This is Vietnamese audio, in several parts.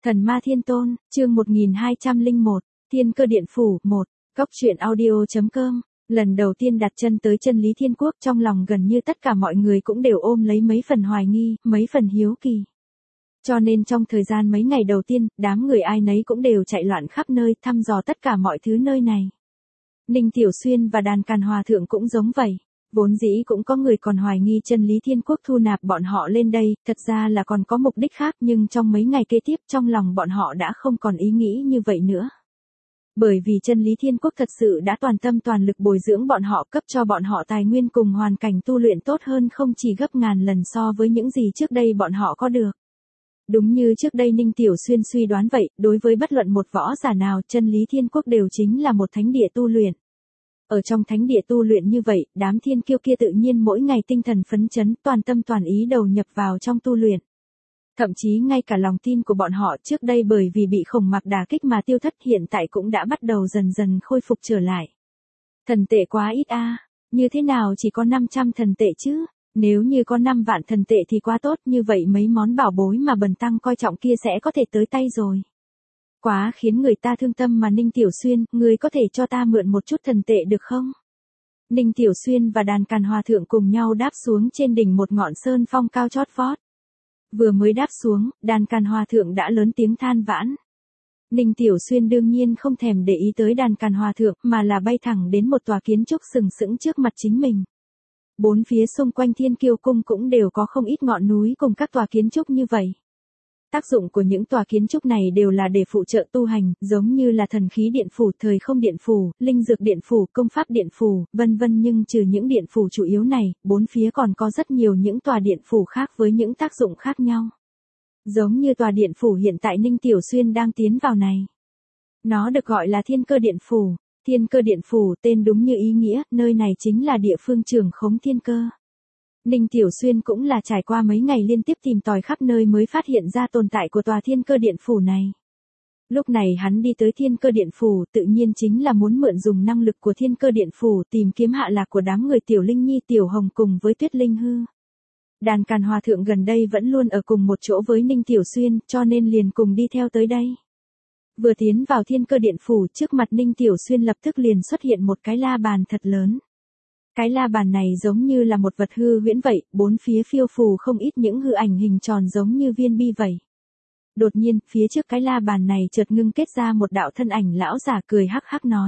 Thần Ma Thiên Tôn, chương 1201, Thiên Cơ Điện Phủ 1, Cốc truyện audio.com. Lần đầu tiên đặt chân tới chân lý thiên quốc, trong lòng gần như tất cả mọi người cũng đều ôm lấy mấy phần hoài nghi, mấy phần hiếu kỳ. Cho nên trong thời gian mấy ngày đầu tiên, đám người ai nấy cũng đều chạy loạn khắp nơi, thăm dò tất cả mọi thứ nơi này. Ninh Tiểu Xuyên và Đàn Càn Hòa Thượng cũng giống vậy. Vốn dĩ cũng có người còn hoài nghi chân lý thiên quốc thu nạp bọn họ lên đây, thật ra là còn có mục đích khác, nhưng trong mấy ngày kế tiếp trong lòng bọn họ đã không còn ý nghĩ như vậy nữa. Bởi vì chân lý thiên quốc thật sự đã toàn tâm toàn lực bồi dưỡng bọn họ, cấp cho bọn họ tài nguyên cùng hoàn cảnh tu luyện tốt hơn không chỉ gấp ngàn lần so với những gì trước đây bọn họ có được. Đúng như trước đây Ninh Tiểu Xuyên suy đoán vậy, đối với bất luận một võ giả nào, chân lý thiên quốc đều chính là một thánh địa tu luyện. Ở trong thánh địa tu luyện như vậy, đám thiên kiêu kia tự nhiên mỗi ngày tinh thần phấn chấn, toàn tâm toàn ý đầu nhập vào trong tu luyện. Thậm chí ngay cả lòng tin của bọn họ trước đây bởi vì bị Khổng Mặc đả kích mà tiêu thất, hiện tại cũng đã bắt đầu dần dần khôi phục trở lại. Thần tệ quá ít a, như thế nào chỉ có 500 thần tệ chứ? Nếu như có 5 vạn thần tệ thì quá tốt, như vậy mấy món bảo bối mà bần tăng coi trọng kia sẽ có thể tới tay rồi. Quá khiến người ta thương tâm mà. Ninh Tiểu Xuyên, ngươi có thể cho ta mượn một chút thần tệ được không? Ninh Tiểu Xuyên và Đàn Càn Hòa Thượng cùng nhau đáp xuống trên đỉnh một ngọn sơn phong cao chót vót. Vừa mới đáp xuống, Đàn Càn Hòa Thượng đã lớn tiếng than vãn. Ninh Tiểu Xuyên đương nhiên không thèm để ý tới Đàn Càn Hòa Thượng, mà là bay thẳng đến một tòa kiến trúc sừng sững trước mặt chính mình. Bốn phía xung quanh Thiên Kiêu Cung cũng đều có không ít ngọn núi cùng các tòa kiến trúc như vậy. Tác dụng của những tòa kiến trúc này đều là để phụ trợ tu hành, giống như là thần khí điện phủ, thời không điện phủ, linh dược điện phủ, công pháp điện phủ, vân vân, nhưng trừ những điện phủ chủ yếu này, bốn phía còn có rất nhiều những tòa điện phủ khác với những tác dụng khác nhau. Giống như tòa điện phủ hiện tại Ninh Tiểu Xuyên đang tiến vào này. Nó được gọi là Thiên Cơ Điện Phủ. Thiên Cơ Điện Phủ tên đúng như ý nghĩa, nơi này chính là địa phương trưởng khống thiên cơ. Ninh Tiểu Xuyên cũng là trải qua mấy ngày liên tiếp tìm tòi khắp nơi mới phát hiện ra tồn tại của tòa Thiên Cơ Điện Phủ này. Lúc này hắn đi tới Thiên Cơ Điện Phủ tự nhiên chính là muốn mượn dùng năng lực của Thiên Cơ Điện Phủ tìm kiếm hạ lạc của đám người Tiểu Linh Nhi, Tiểu Hồng cùng với Tuyết Linh Hư. Đàn Càn Hòa Thượng gần đây vẫn luôn ở cùng một chỗ với Ninh Tiểu Xuyên, cho nên liền cùng đi theo tới đây. Vừa tiến vào Thiên Cơ Điện Phủ, trước mặt Ninh Tiểu Xuyên lập tức liền xuất hiện một cái la bàn thật lớn. Cái la bàn này giống như là một vật hư huyễn vậy, bốn phía phiêu phù không ít những hư ảnh hình tròn giống như viên bi vậy. Đột nhiên, phía trước cái la bàn này chợt ngưng kết ra một đạo thân ảnh lão giả cười hắc hắc nói.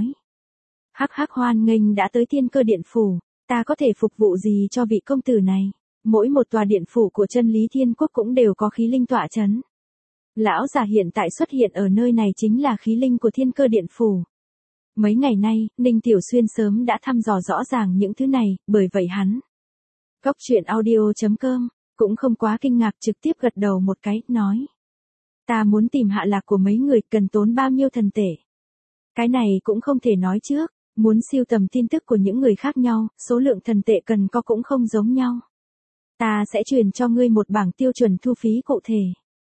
Hắc hắc, hoan nghênh đã tới Thiên Cơ Điện Phủ, ta có thể phục vụ gì cho vị công tử này? Mỗi một tòa điện phủ của chân lý thiên quốc cũng đều có khí linh tọa chấn. Lão già hiện tại xuất hiện ở nơi này chính là khí linh của Thiên Cơ Điện Phủ. Mấy ngày nay, Ninh Tiểu Xuyên sớm đã thăm dò rõ ràng những thứ này, bởi vậy hắn. Cốc truyện audio.com, cũng không quá kinh ngạc, trực tiếp gật đầu một cái, nói. Ta muốn tìm hạ lạc của mấy người, cần tốn bao nhiêu thần tệ? Cái này cũng không thể nói trước, muốn siêu tầm tin tức của những người khác nhau, số lượng thần tệ cần có cũng không giống nhau. Ta sẽ truyền cho ngươi một bảng tiêu chuẩn thu phí cụ thể.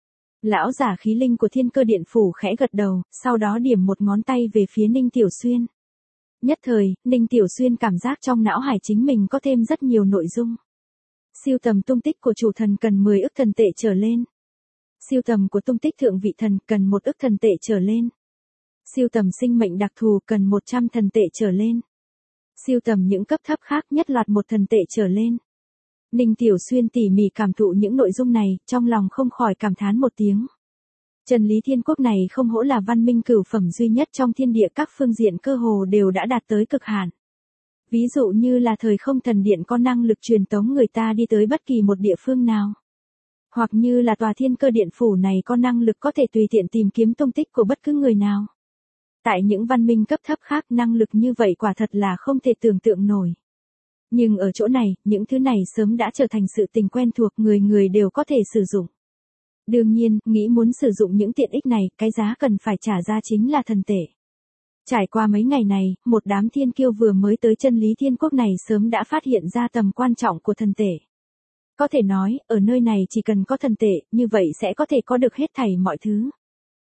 Lão giả khí linh của Thiên Cơ Điện Phủ khẽ gật đầu, sau đó điểm một ngón tay về phía Ninh Tiểu Xuyên. Nhất thời, Ninh Tiểu Xuyên cảm giác trong não hải chính mình có thêm rất nhiều nội dung. Siêu tầm tung tích của chủ thần cần 10 ức thần tệ trở lên. Siêu tầm của tung tích thượng vị thần cần 1 ức thần tệ trở lên. Siêu tầm sinh mệnh đặc thù cần 100 thần tệ trở lên. Siêu tầm những cấp thấp khác nhất loạt 1 thần tệ trở lên. Ninh Tiểu Xuyên tỉ mỉ cảm thụ những nội dung này, trong lòng không khỏi cảm thán một tiếng. Chân lý thiên quốc này không hổ là văn minh cửu phẩm duy nhất trong thiên địa, các phương diện cơ hồ đều đã đạt tới cực hạn. Ví dụ như là thời không thần điện có năng lực truyền tống người ta đi tới bất kỳ một địa phương nào. Hoặc như là tòa Thiên Cơ Điện Phủ này có năng lực có thể tùy tiện tìm kiếm tung tích của bất cứ người nào. Tại những văn minh cấp thấp khác, năng lực như vậy quả thật là không thể tưởng tượng nổi. Nhưng ở chỗ này, những thứ này sớm đã trở thành sự tình quen thuộc, người người đều có thể sử dụng. Đương nhiên, nghĩ muốn sử dụng những tiện ích này, cái giá cần phải trả ra chính là thần tệ. Trải qua mấy ngày này, một đám thiên kiêu vừa mới tới chân lý thiên quốc này sớm đã phát hiện ra tầm quan trọng của thần tệ. Có thể nói, ở nơi này chỉ cần có thần tệ, như vậy sẽ có thể có được hết thảy mọi thứ.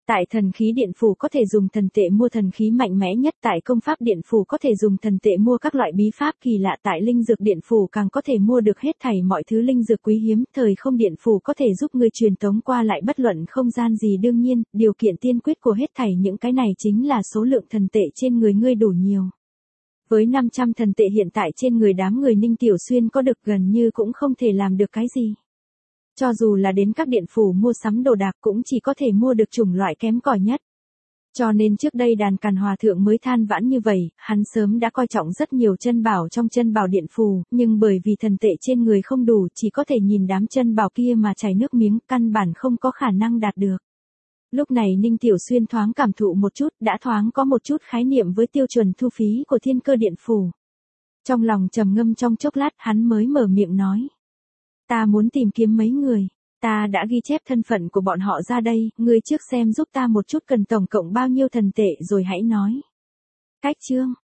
Tại thần khí điện phủ có thể dùng thần tệ mua thần khí mạnh mẽ nhất, tại công pháp điện phủ có thể dùng thần tệ mua các loại bí pháp kỳ lạ, tại linh dược điện phủ càng có thể mua được hết thảy mọi thứ linh dược quý hiếm, thời không điện phủ có thể giúp ngươi truyền tống qua lại bất luận không gian gì. Đương nhiên, điều kiện tiên quyết của hết thảy những cái này chính là số lượng thần tệ trên người ngươi đủ nhiều. Với 500 thần tệ hiện tại trên người đám người Ninh Tiểu Xuyên có được gần như cũng không thể làm được cái gì. Cho dù là đến các điện phủ mua sắm đồ đạc cũng chỉ có thể mua được chủng loại kém cỏi nhất. Cho nên trước đây Đàn Càn Hòa Thượng mới than vãn như vậy, hắn sớm đã coi trọng rất nhiều chân bảo trong chân bảo điện phù, nhưng bởi vì thần tệ trên người không đủ chỉ có thể nhìn đám chân bảo kia mà chảy nước miếng, căn bản không có khả năng đạt được. Lúc này Ninh Tiểu Xuyên thoáng cảm thụ một chút, đã thoáng có một chút khái niệm với tiêu chuẩn thu phí của Thiên Cơ Điện Phủ. Trong lòng trầm ngâm trong chốc lát hắn mới mở miệng nói. Ta muốn tìm kiếm mấy người, ta đã ghi chép thân phận của bọn họ ra đây, ngươi trước xem giúp ta một chút cần tổng cộng bao nhiêu thần tệ rồi hãy nói. Cách chương.